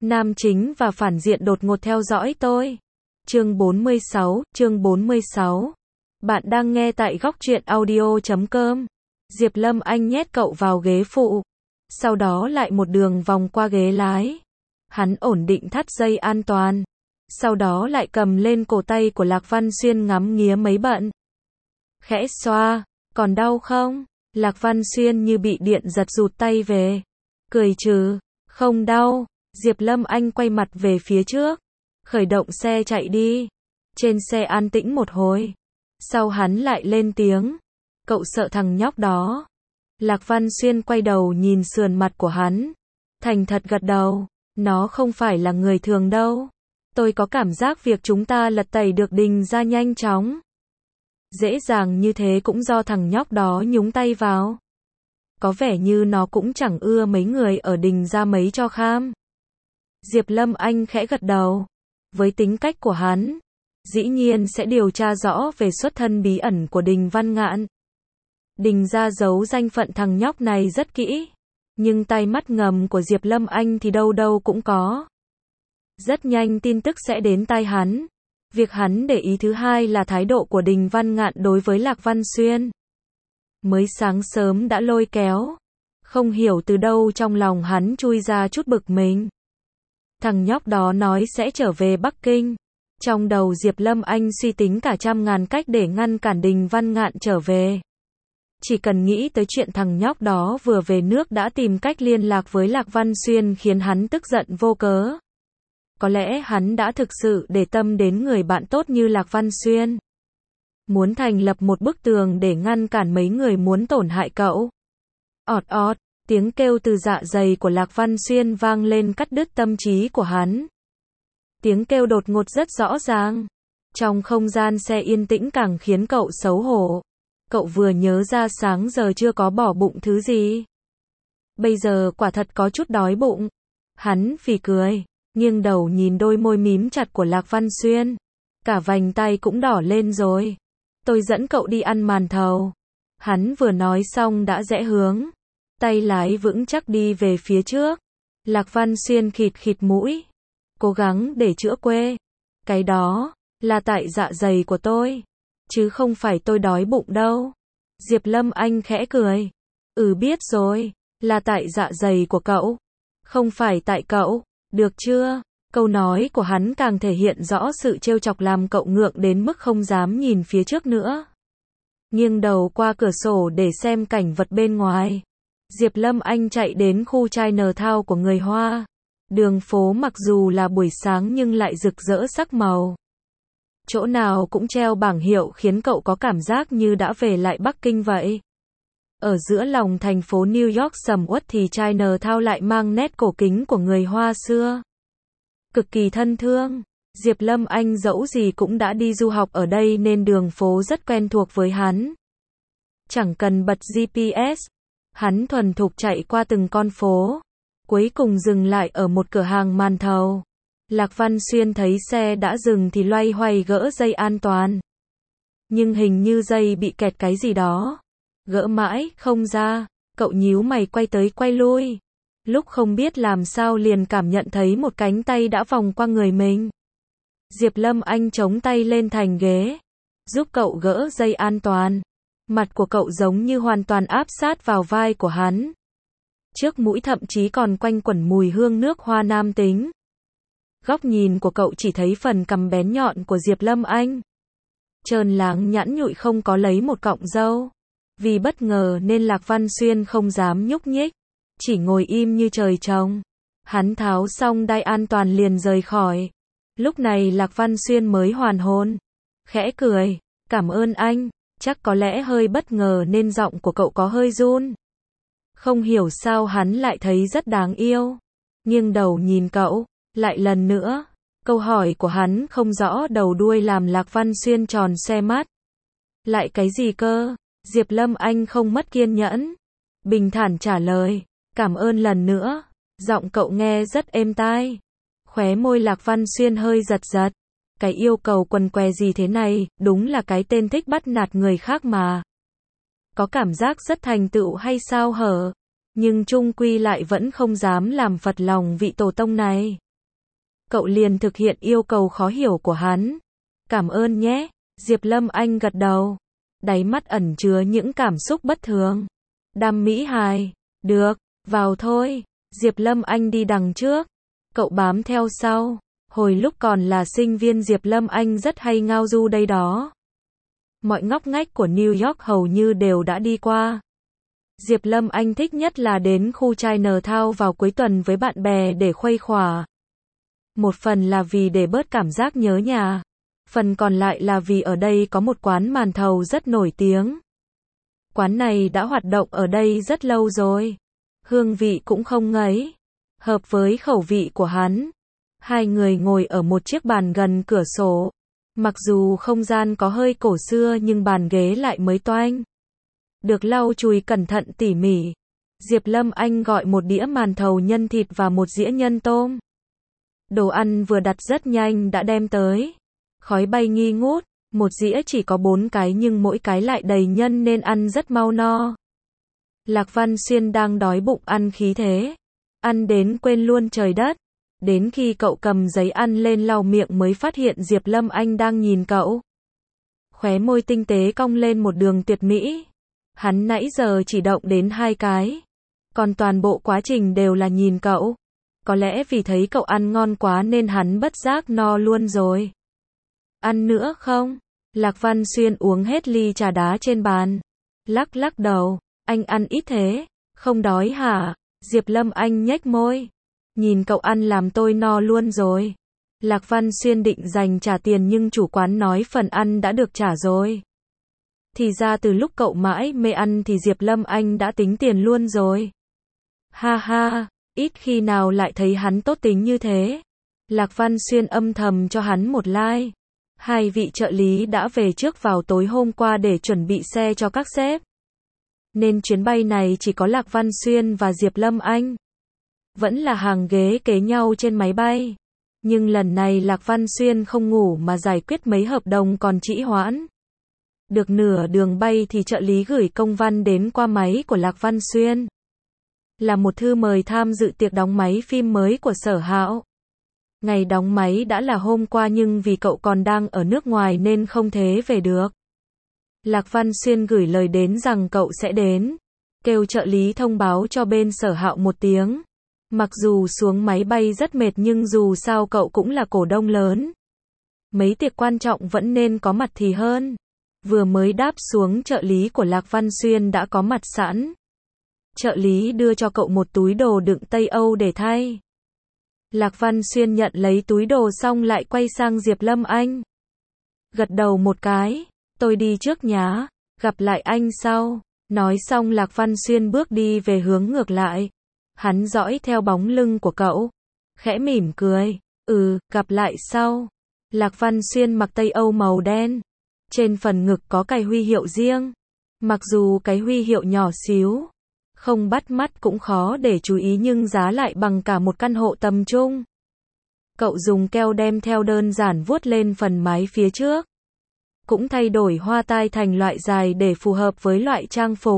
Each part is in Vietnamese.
Nam chính và phản diện đột ngột theo dõi tôi. Chương 46. Bạn đang nghe tại góc truyện audio.com. Diệp Lâm Anh nhét cậu vào ghế phụ. Sau đó lại một đường vòng qua ghế lái. Hắn ổn định thắt dây an toàn. Sau đó lại cầm lên cổ tay của Lạc Văn Xuyên ngắm nghía mấy bận. Khẽ xoa, còn đau không? Lạc Văn Xuyên như bị điện giật rụt tay về. Cười trừ, không đau. Diệp Lâm Anh quay mặt về phía trước. Khởi động xe chạy đi. Trên xe an tĩnh một hồi. Sau hắn lại lên tiếng. Cậu sợ thằng nhóc đó. Lạc Văn Xuyên quay đầu nhìn sườn mặt của hắn. Thành thật gật đầu. Nó không phải là người thường đâu. Tôi có cảm giác việc chúng ta lật tẩy được Đình ra nhanh chóng. Dễ dàng như thế cũng do thằng nhóc đó nhúng tay vào. Có vẻ như nó cũng chẳng ưa mấy người ở Đình ra mấy cho kham. Diệp Lâm Anh khẽ gật đầu. Với tính cách của hắn, dĩ nhiên sẽ điều tra rõ về xuất thân bí ẩn của Đình Văn Ngạn. Đình ra giấu danh phận thằng nhóc này rất kỹ. Nhưng tai mắt ngầm của Diệp Lâm Anh thì đâu đâu cũng có. Rất nhanh tin tức sẽ đến tai hắn. Việc hắn để ý thứ hai là thái độ của Đình Văn Ngạn đối với Lạc Văn Xuyên. Mới sáng sớm đã lôi kéo. Không hiểu từ đâu trong lòng hắn chui ra chút bực mình. Thằng nhóc đó nói sẽ trở về Bắc Kinh. Trong đầu Diệp Lâm Anh suy tính cả trăm ngàn cách để ngăn cản Đình Văn Ngạn trở về. Chỉ cần nghĩ tới chuyện thằng nhóc đó vừa về nước đã tìm cách liên lạc với Lạc Văn Xuyên khiến hắn tức giận vô cớ. Có lẽ hắn đã thực sự để tâm đến người bạn tốt như Lạc Văn Xuyên. Muốn thành lập một bức tường để ngăn cản mấy người muốn tổn hại cậu. Ọt ọt, tiếng kêu từ dạ dày của Lạc Văn Xuyên vang lên cắt đứt tâm trí của hắn. Tiếng kêu đột ngột rất rõ ràng. Trong không gian xe yên tĩnh càng khiến cậu xấu hổ. Cậu vừa nhớ ra sáng giờ chưa có bỏ bụng thứ gì. Bây giờ quả thật có chút đói bụng. Hắn phì cười, nghiêng đầu nhìn đôi môi mím chặt của Lạc Văn Xuyên. Cả vành tay cũng đỏ lên rồi. Tôi dẫn cậu đi ăn màn thầu. Hắn vừa nói xong đã rẽ hướng. Tay lái vững chắc đi về phía trước. Lạc Văn Xuyên khịt khịt mũi. Cố gắng để chữa quê. Cái đó là tại dạ dày của tôi. Chứ không phải tôi đói bụng đâu. Diệp Lâm Anh khẽ cười. Biết rồi. Là tại dạ dày của cậu. Không phải tại cậu. Được chưa? Câu nói của hắn càng thể hiện rõ sự trêu chọc làm cậu ngượng đến mức không dám nhìn phía trước nữa. Nghiêng đầu qua cửa sổ để xem cảnh vật bên ngoài. Diệp Lâm Anh chạy đến khu Chinatown của người Hoa. Đường phố mặc dù là buổi sáng nhưng lại rực rỡ sắc màu. Chỗ nào cũng treo bảng hiệu khiến cậu có cảm giác như đã về lại Bắc Kinh vậy. Ở giữa lòng thành phố New York sầm uất thì Chinatown lại mang nét cổ kính của người Hoa xưa. Cực kỳ thân thương. Diệp Lâm Anh dẫu gì cũng đã đi du học ở đây nên đường phố rất quen thuộc với hắn. Chẳng cần bật GPS. Hắn thuần thục chạy qua từng con phố. Cuối cùng dừng lại ở một cửa hàng màn thầu. Lạc Văn Xuyên thấy xe đã dừng thì loay hoay gỡ dây an toàn. Nhưng hình như dây bị kẹt cái gì đó. Gỡ mãi, không ra. Cậu nhíu mày quay tới quay lui. Lúc không biết làm sao liền cảm nhận thấy một cánh tay đã vòng qua người mình. Diệp Lâm Anh chống tay lên thành ghế. Giúp cậu gỡ dây an toàn. Mặt của cậu giống như hoàn toàn áp sát vào vai của hắn. Trước mũi thậm chí còn quanh quẩn mùi hương nước hoa nam tính. Góc nhìn của cậu chỉ thấy phần cằm bén nhọn của Diệp Lâm Anh. Trơn láng nhẵn nhụi không có lấy một cọng râu. Vì bất ngờ nên Lạc Văn Xuyên không dám nhúc nhích. Chỉ ngồi im như trời trồng. Hắn tháo xong đai an toàn liền rời khỏi. Lúc này Lạc Văn Xuyên mới hoàn hồn. Khẽ cười. Cảm ơn anh. Chắc có lẽ hơi bất ngờ nên giọng của cậu có hơi run. Không hiểu sao hắn lại thấy rất đáng yêu. Nghiêng đầu nhìn cậu. Lại lần nữa. Câu hỏi của hắn không rõ đầu đuôi làm Lạc Văn Xuyên tròn xoe mắt. Lại cái gì cơ? Diệp Lâm Anh không mất kiên nhẫn. Bình thản trả lời. Cảm ơn lần nữa. Giọng cậu nghe rất êm tai. Khóe môi Lạc Văn Xuyên hơi giật giật. Cái yêu cầu quần què gì thế này, đúng là cái tên thích bắt nạt người khác mà. Có cảm giác rất thành tựu hay sao hở? Nhưng chung quy lại vẫn không dám làm phật lòng vị tổ tông này. cậu liền thực hiện yêu cầu khó hiểu của hắn. Cảm ơn nhé, Diệp Lâm Anh gật đầu. Đáy mắt ẩn chứa những cảm xúc bất thường. Đam mỹ hài, được, vào thôi. Diệp Lâm Anh đi đằng trước, cậu bám theo sau. Hồi lúc còn là sinh viên Diệp Lâm Anh rất hay ngao du đây đó. Mọi ngóc ngách của New York hầu như đều đã đi qua. Diệp Lâm Anh thích nhất là đến khu Chinatown vào cuối tuần với bạn bè để khuây khỏa. Một phần là vì để bớt cảm giác nhớ nhà. Phần còn lại là vì ở đây có một quán màn thầu rất nổi tiếng. Quán này đã hoạt động ở đây rất lâu rồi. Hương vị cũng không ngấy. Hợp với khẩu vị của hắn. Hai người ngồi ở một chiếc bàn gần cửa sổ. Mặc dù không gian có hơi cổ xưa nhưng bàn ghế lại mới toanh. Được lau chùi cẩn thận tỉ mỉ. Diệp Lâm Anh gọi một đĩa màn thầu nhân thịt và một dĩa nhân tôm. Đồ ăn vừa đặt rất nhanh đã đem tới. Khói bay nghi ngút, một dĩa chỉ có 4 cái nhưng mỗi cái lại đầy nhân nên ăn rất mau no. Lạc Văn Xuyên đang đói bụng ăn khí thế. Ăn đến quên luôn trời đất. Đến khi cậu cầm giấy ăn lên lau miệng mới phát hiện Diệp Lâm Anh đang nhìn cậu. Khóe môi tinh tế cong lên một đường tuyệt mỹ. Hắn nãy giờ chỉ động đến 2 cái. Còn toàn bộ quá trình đều là nhìn cậu. Có lẽ vì thấy cậu ăn ngon quá nên hắn bất giác no luôn rồi. Ăn nữa không? Lạc Văn Xuyên uống hết ly trà đá trên bàn. Lắc lắc đầu. Anh ăn ít thế. Không đói hả? Diệp Lâm Anh nhếch môi. Nhìn cậu ăn làm tôi no luôn rồi. Lạc Văn Xuyên định dành trả tiền nhưng chủ quán nói phần ăn đã được trả rồi. Thì ra từ lúc cậu mãi mê ăn thì Diệp Lâm Anh đã tính tiền luôn rồi. Ha ha, ít khi nào lại thấy hắn tốt tính như thế. Lạc Văn Xuyên âm thầm cho hắn một like. Hai vị trợ lý đã về trước vào tối hôm qua để chuẩn bị xe cho các sếp. Nên chuyến bay này chỉ có Lạc Văn Xuyên và Diệp Lâm Anh. Vẫn là hàng ghế kế nhau trên máy bay. Nhưng lần này Lạc Văn Xuyên không ngủ mà giải quyết mấy hợp đồng còn trĩ hoãn. Được nửa đường bay thì trợ lý gửi công văn đến qua máy của Lạc Văn Xuyên. Là một thư mời tham dự tiệc đóng máy phim mới của Sở Hạo. Ngày đóng máy đã là hôm qua nhưng vì cậu còn đang ở nước ngoài nên không thể về được. Lạc Văn Xuyên gửi lời đến rằng cậu sẽ đến. Kêu trợ lý thông báo cho bên Sở Hạo một tiếng. Mặc dù xuống máy bay rất mệt nhưng dù sao cậu cũng là cổ đông lớn. Mấy tiệc quan trọng vẫn nên có mặt thì hơn. Vừa mới đáp xuống trợ lý của Lạc Văn Xuyên đã có mặt sẵn. Trợ lý đưa cho cậu một túi đồ đựng Tây Âu để thay. Lạc Văn Xuyên nhận lấy túi đồ xong lại quay sang Diệp Lâm Anh. Gật đầu một cái, tôi đi trước nhá, gặp lại anh sau. Nói xong Lạc Văn Xuyên bước đi về hướng ngược lại. Hắn dõi theo bóng lưng của cậu, khẽ mỉm cười, gặp lại sau. Lạc Văn Xuyên mặc Tây Âu màu đen. Trên phần ngực có cài huy hiệu riêng. Mặc dù cái huy hiệu nhỏ xíu, không bắt mắt cũng khó để chú ý nhưng giá lại bằng cả một căn hộ tầm trung. Cậu dùng keo đem theo đơn giản vuốt lên phần mái phía trước. Cũng thay đổi hoa tai thành loại dài để phù hợp với loại trang phục.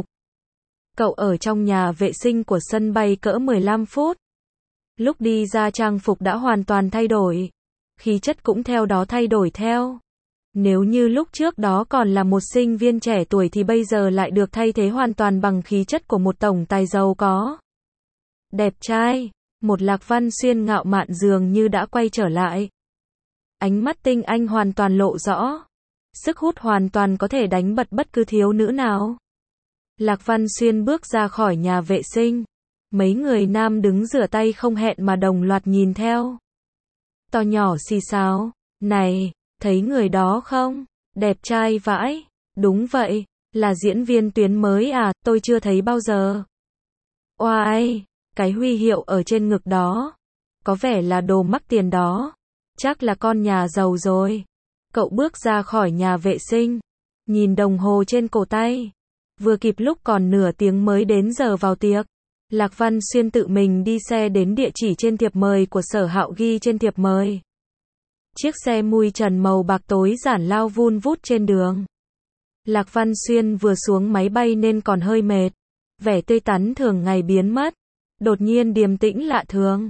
Cậu ở trong nhà vệ sinh của sân bay cỡ 15 phút. Lúc đi ra trang phục đã hoàn toàn thay đổi. Khí chất cũng theo đó thay đổi theo. Nếu như lúc trước đó còn là một sinh viên trẻ tuổi thì bây giờ lại được thay thế hoàn toàn bằng khí chất của một tổng tài giàu có. Đẹp trai, một Lạc Văn Xuyên ngạo mạn dường như đã quay trở lại. Ánh mắt tinh anh hoàn toàn lộ rõ. Sức hút hoàn toàn có thể đánh bật bất cứ thiếu nữ nào. Lạc Văn Xuyên bước ra khỏi nhà vệ sinh. Mấy người nam đứng rửa tay không hẹn mà đồng loạt nhìn theo. To nhỏ xì xào. Này, thấy người đó không? Đẹp trai vãi. Đúng vậy, là diễn viên tuyến mới à, tôi chưa thấy bao giờ. Oai, cái huy hiệu ở trên ngực đó. Có vẻ là đồ mắc tiền đó. Chắc là con nhà giàu rồi. Cậu bước ra khỏi nhà vệ sinh. Nhìn đồng hồ trên cổ tay. Vừa kịp lúc còn nửa tiếng mới đến giờ vào tiệc. Lạc Văn Xuyên tự mình đi xe đến địa chỉ trên thiệp mời của Sở Hạo ghi trên thiệp mời. Chiếc xe mui trần màu bạc tối giản lao vun vút trên đường. Lạc Văn Xuyên vừa xuống máy bay nên còn hơi mệt. Vẻ tươi tắn thường ngày biến mất. Đột nhiên điềm tĩnh lạ thường.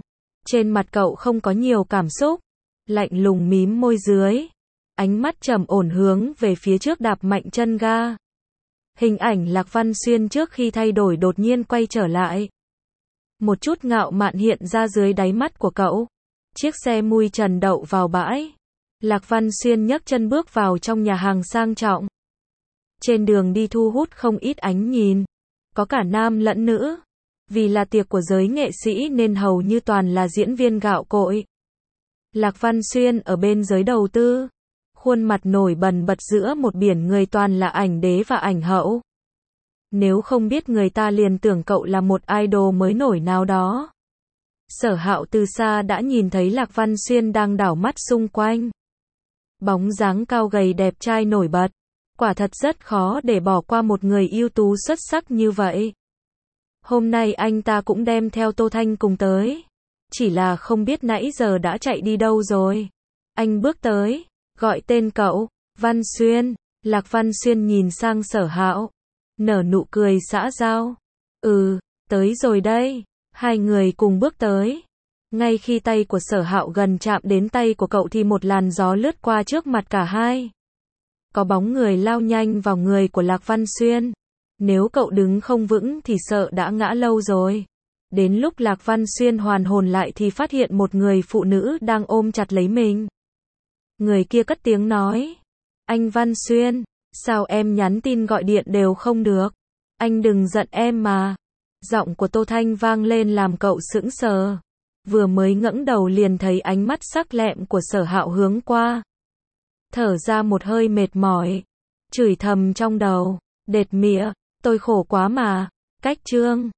Trên mặt cậu không có nhiều cảm xúc, lạnh lùng mím môi dưới, ánh mắt trầm ổn hướng về phía trước đạp mạnh chân ga. Hình ảnh Lạc Văn Xuyên trước khi thay đổi đột nhiên quay trở lại. Một chút ngạo mạn hiện ra dưới đáy mắt của cậu. Chiếc xe mui trần đậu vào bãi. Lạc Văn Xuyên nhấc chân bước vào trong nhà hàng sang trọng. Trên đường đi thu hút không ít ánh nhìn, có cả nam lẫn nữ. Vì là tiệc của giới nghệ sĩ nên hầu như toàn là diễn viên gạo cội. Lạc Văn Xuyên ở bên giới đầu tư, khuôn mặt nổi bần bật giữa một biển người toàn là ảnh đế và ảnh hậu. Nếu không biết người ta liền tưởng cậu là một idol mới nổi nào đó. Sở Hạo từ xa đã nhìn thấy Lạc Văn Xuyên đang đảo mắt xung quanh. Bóng dáng cao gầy đẹp trai nổi bật, quả thật rất khó để bỏ qua một người ưu tú xuất sắc như vậy. Hôm nay anh ta cũng đem theo Tô Thanh cùng tới. Chỉ là không biết nãy giờ đã chạy đi đâu rồi. Anh bước tới, gọi tên cậu, Văn Xuyên. Lạc Văn Xuyên nhìn sang Sở Hạo, nở nụ cười xã giao. Tới rồi đây. Hai người cùng bước tới. Ngay khi tay của Sở Hạo gần chạm đến tay của cậu thì một làn gió lướt qua trước mặt cả hai. Có bóng người lao nhanh vào người của Lạc Văn Xuyên. Nếu cậu đứng không vững thì sợ đã ngã lâu rồi. Đến lúc Lạc Văn Xuyên hoàn hồn lại thì phát hiện một người phụ nữ đang ôm chặt lấy mình. Người kia cất tiếng nói. Anh Văn Xuyên, sao em nhắn tin gọi điện đều không được? Anh đừng giận em mà. Giọng của Tô Thanh vang lên làm cậu sững sờ. Vừa mới ngẩng đầu liền thấy ánh mắt sắc lẹm của Sở Hạo hướng qua. Thở ra một hơi mệt mỏi. Chửi thầm trong đầu. Đệt mịa, tôi khổ quá mà. Cách chương.